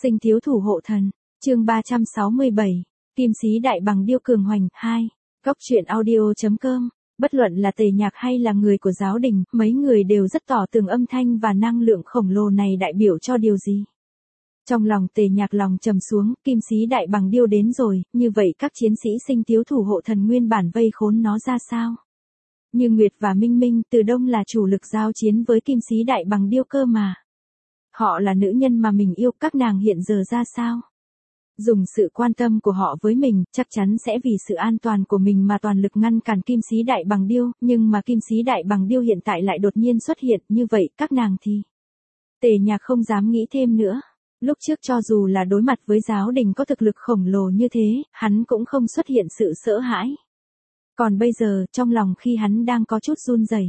Sinh thiếu thủ hộ thần, chương 367, Kim Sĩ Đại Bằng Điêu Cường Hoành 2, Góc truyện audio.com. Bất luận là Tề Nhạc hay là người của giáo đình, mấy người đều rất tỏ tường âm thanh và năng lượng khổng lồ này đại biểu cho điều gì. Trong lòng Tề Nhạc lòng trầm xuống, Kim Sĩ Đại Bằng Điêu đến rồi, như vậy các chiến sĩ sinh thiếu thủ hộ thần nguyên bản vây khốn nó ra sao? Như Nguyệt và Minh Minh từ đông là chủ lực giao chiến với Kim Sĩ Đại Bằng Điêu cơ mà. Họ là nữ nhân mà mình yêu, các nàng hiện giờ ra sao? Dùng sự quan tâm của họ với mình, chắc chắn sẽ vì sự an toàn của mình mà toàn lực ngăn cản Kim Sĩ Đại Bằng Điêu, nhưng mà Kim Sĩ Đại Bằng Điêu hiện tại lại đột nhiên xuất hiện, như vậy các nàng thì... Tề Nhạc không dám nghĩ thêm nữa. Lúc trước cho dù là đối mặt với giáo đình có thực lực khổng lồ như thế, hắn cũng không xuất hiện sự sợ hãi. Còn bây giờ, trong lòng khi hắn đang có chút run rẩy,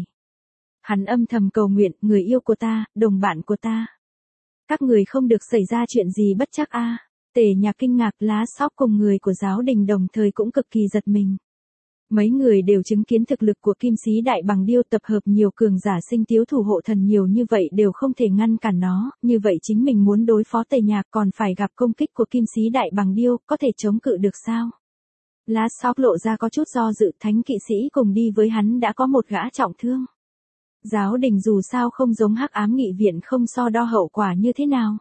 hắn âm thầm cầu nguyện, người yêu của ta, đồng bạn của ta. Các người không được xảy ra chuyện gì bất trắc a. Tề Nhạc kinh ngạc, Lá Sóc cùng người của giáo đình đồng thời cũng cực kỳ giật mình. Mấy người đều chứng kiến thực lực của Kim Sĩ Đại Bằng Điêu tập hợp nhiều cường giả sinh thiếu thủ hộ thần nhiều như vậy đều không thể ngăn cản nó, như vậy chính mình muốn đối phó Tề Nhạc còn phải gặp công kích của Kim Sĩ Đại Bằng Điêu, có thể chống cự được sao? Lá Sóc lộ ra có chút do dự, thánh kỵ sĩ cùng đi với hắn đã có một gã trọng thương. Giáo đình dù sao không giống Hắc Ám Nghị Viện, không so đo hậu quả như thế nào.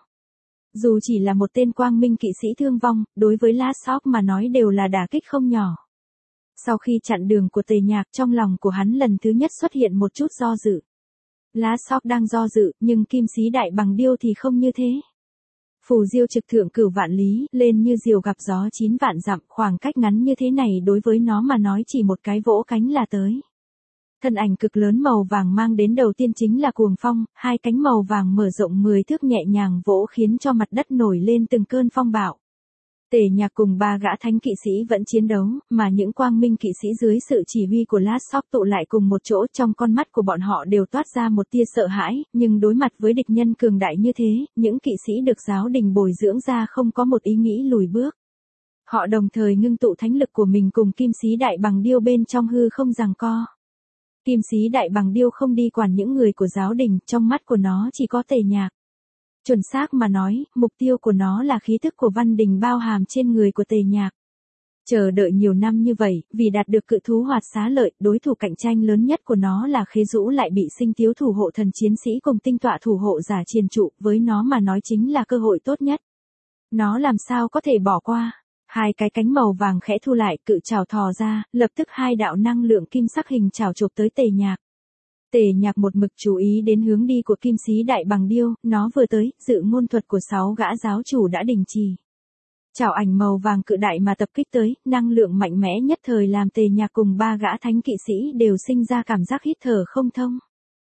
Dù chỉ là một tên quang minh kỵ sĩ thương vong, đối với Lá Sóc mà nói đều là đả kích không nhỏ. Sau khi chặn đường của Tề Nhạc, trong lòng của hắn lần thứ nhất xuất hiện một chút do dự. Lá Sóc đang do dự, nhưng Kim Sĩ Đại Bằng Điêu thì không như thế. Phù diêu trực thượng cửu vạn lý, lên như diều gặp gió 9 vạn dặm, khoảng cách ngắn như thế này đối với nó mà nói chỉ một cái vỗ cánh là tới. Thân ảnh cực lớn màu vàng mang đến đầu tiên chính là cuồng phong, hai cánh màu vàng mở rộng 10 thước nhẹ nhàng vỗ khiến cho mặt đất nổi lên từng cơn phong bạo. Tề Nhạc cùng ba gã thánh kỵ sĩ vẫn chiến đấu, mà những quang minh kỵ sĩ dưới sự chỉ huy của Lá Sóc tụ lại cùng một chỗ, trong con mắt của bọn họ đều toát ra một tia sợ hãi, nhưng đối mặt với địch nhân cường đại như thế, những kỵ sĩ được giáo đình bồi dưỡng ra không có một ý nghĩ lùi bước. Họ đồng thời ngưng tụ thánh lực của mình cùng Kim Sĩ Đại Bằng Điêu bên trong hư không giằng co. Kim Sĩ Đại Bằng Điêu không đi quản những người của giáo đình, trong mắt của nó chỉ có Tề Nhạc. Chuẩn xác mà nói, mục tiêu của nó là khí thức của Văn Đình bao hàm trên người của Tề Nhạc. Chờ đợi nhiều năm như vậy, vì đạt được cự thú hoạt xá lợi, đối thủ cạnh tranh lớn nhất của nó là Khế Dũ lại bị sinh thiếu thủ hộ thần chiến sĩ cùng tinh tọa thủ hộ giả triền trụ, với nó mà nói chính là cơ hội tốt nhất. Nó làm sao có thể bỏ qua. Hai cái cánh màu vàng khẽ thu lại, cự trảo thò ra, lập tức hai đạo năng lượng kim sắc hình trảo chụp tới Tề Nhạc. Tề Nhạc một mực chú ý đến hướng đi của Kim Sĩ Đại Bằng Điêu, nó vừa tới, dự ngôn thuật của 6 gã giáo chủ đã đình chỉ. Trảo ảnh màu vàng cự đại mà tập kích tới, năng lượng mạnh mẽ nhất thời làm Tề Nhạc cùng ba gã thánh kỵ sĩ đều sinh ra cảm giác hít thở không thông.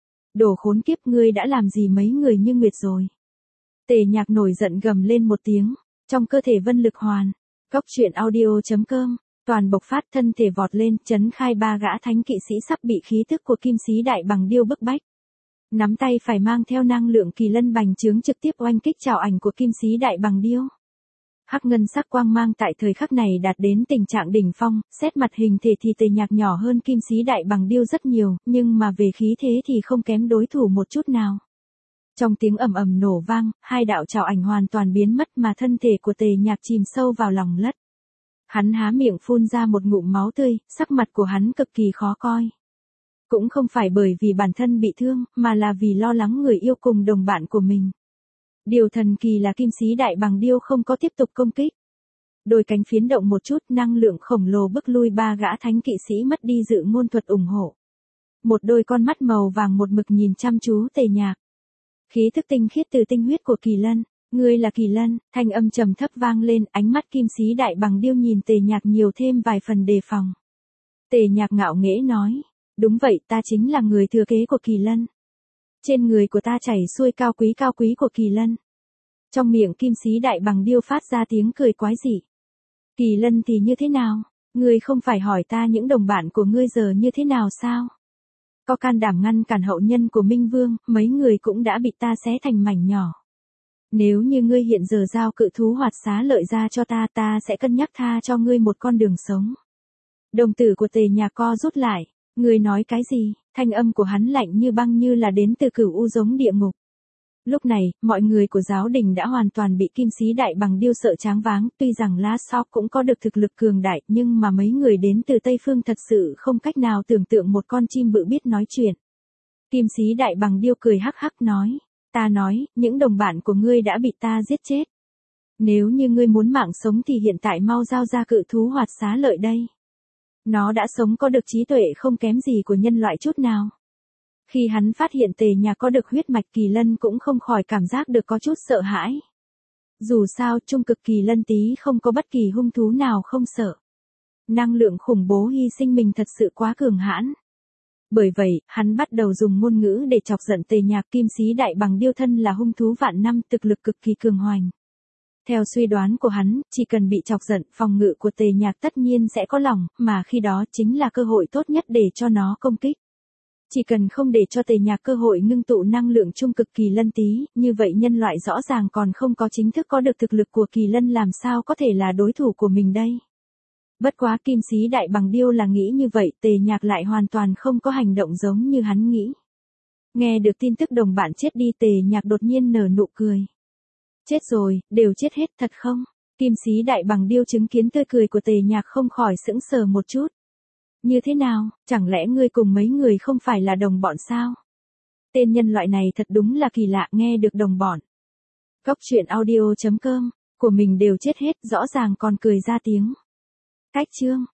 Đồ khốn kiếp, ngươi đã làm gì mấy người như Nguyệt rồi? Tề Nhạc nổi giận gầm lên một tiếng, trong cơ thể vân lực hoàn. Góc truyện audio.com, toàn bộc phát, thân thể vọt lên, chấn khai ba gã thánh kỵ sĩ sắp bị khí thức của Kim Sĩ Đại Bằng Điêu bức bách. Nắm tay phải mang theo năng lượng kỳ lân bành trướng trực tiếp oanh kích trảo ảnh của Kim Sĩ Đại Bằng Điêu. Hắc ngân sắc quang mang tại thời khắc này đạt đến tình trạng đỉnh phong, xét mặt hình thể thì Tề Nhạc nhỏ hơn Kim Sĩ Đại Bằng Điêu rất nhiều, nhưng mà về khí thế thì không kém đối thủ một chút nào. Trong tiếng ầm ầm nổ vang, hai đạo trảo ảnh hoàn toàn biến mất mà thân thể của Tề Nhạc chìm sâu vào lòng đất. Hắn há miệng phun ra một ngụm máu tươi, sắc mặt của hắn cực kỳ khó coi. Cũng không phải bởi vì bản thân bị thương, mà là vì lo lắng người yêu cùng đồng bạn của mình. Điều thần kỳ là Kim Sĩ Đại Bằng Điêu không có tiếp tục công kích. Đôi cánh phiến động một chút, năng lượng khổng lồ bức lui ba gã thánh kỵ sĩ mất đi dự ngôn thuật ủng hộ. Một đôi con mắt màu vàng một mực nhìn chăm chú Tề Nhạc. Khí thức tinh khiết từ tinh huyết của kỳ lân, ngươi là kỳ lân, thanh âm trầm thấp vang lên, ánh mắt Kim Sĩ Đại Bằng Điêu nhìn Tề Nhạc nhiều thêm vài phần đề phòng. Tề Nhạc ngạo nghễ nói, đúng vậy, ta chính là người thừa kế của kỳ lân. Trên người của ta chảy xuôi cao quý của kỳ lân. Trong miệng Kim Sĩ Đại Bằng Điêu phát ra tiếng cười quái dị. Kỳ lân thì như thế nào? Ngươi không phải hỏi ta những đồng bạn của ngươi giờ như thế nào sao? Có can đảm ngăn cản hậu nhân của Minh Vương, mấy người cũng đã bị ta xé thành mảnh nhỏ. Nếu như ngươi hiện giờ giao cự thú hoạt xá lợi ra cho ta, ta sẽ cân nhắc tha cho ngươi một con đường sống. Đồng tử của Tề Nhạc co rút lại, ngươi nói cái gì? Thanh âm của hắn lạnh như băng như là đến từ cửu u giống địa ngục. Lúc này, mọi người của giáo đình đã hoàn toàn bị Kim Sĩ Đại Bằng Điêu sợ choáng váng, tuy rằng La Sóc cũng có được thực lực cường đại, nhưng mà mấy người đến từ Tây Phương thật sự không cách nào tưởng tượng một con chim bự biết nói chuyện. Kim Sĩ Đại Bằng Điêu cười hắc hắc nói, ta nói, những đồng bạn của ngươi đã bị ta giết chết. Nếu như ngươi muốn mạng sống thì hiện tại mau giao ra cự thú hoạt xá lợi đây. Nó đã sống có được trí tuệ không kém gì của nhân loại chút nào. Khi hắn phát hiện Tề Nhạc có được huyết mạch kỳ lân cũng không khỏi cảm giác được có chút sợ hãi. Dù sao, trung cực kỳ lân tí không có bất kỳ hung thú nào không sợ. Năng lượng khủng bố hy sinh mình thật sự quá cường hãn. Bởi vậy, hắn bắt đầu dùng ngôn ngữ để chọc giận Tề Nhạc. Kim Sĩ Đại Bằng Điêu thân là hung thú vạn năm, thực lực cực kỳ cường hoành. Theo suy đoán của hắn, chỉ cần bị chọc giận, phòng ngự của Tề Nhạc tất nhiên sẽ có lỏng, mà khi đó chính là cơ hội tốt nhất để cho nó công kích. Chỉ cần không để cho Tề Nhạc cơ hội ngưng tụ năng lượng trung cực kỳ lân tí, như vậy nhân loại rõ ràng còn không có chính thức có được thực lực của kỳ lân làm sao có thể là đối thủ của mình đây. Bất quá Kim Sĩ Đại Bằng Điêu là nghĩ như vậy, Tề Nhạc lại hoàn toàn không có hành động giống như hắn nghĩ. Nghe được tin tức đồng bạn chết đi, Tề Nhạc đột nhiên nở nụ cười. Chết rồi, đều chết hết thật không? Kim Sĩ Đại Bằng Điêu chứng kiến tươi cười của Tề Nhạc không khỏi sững sờ một chút. Như thế nào, chẳng lẽ ngươi cùng mấy người không phải là đồng bọn sao? Tên nhân loại này thật đúng là kỳ lạ, nghe được đồng bọn. Góc truyện audio.com, của mình đều chết hết, rõ ràng còn cười ra tiếng. Cách chương.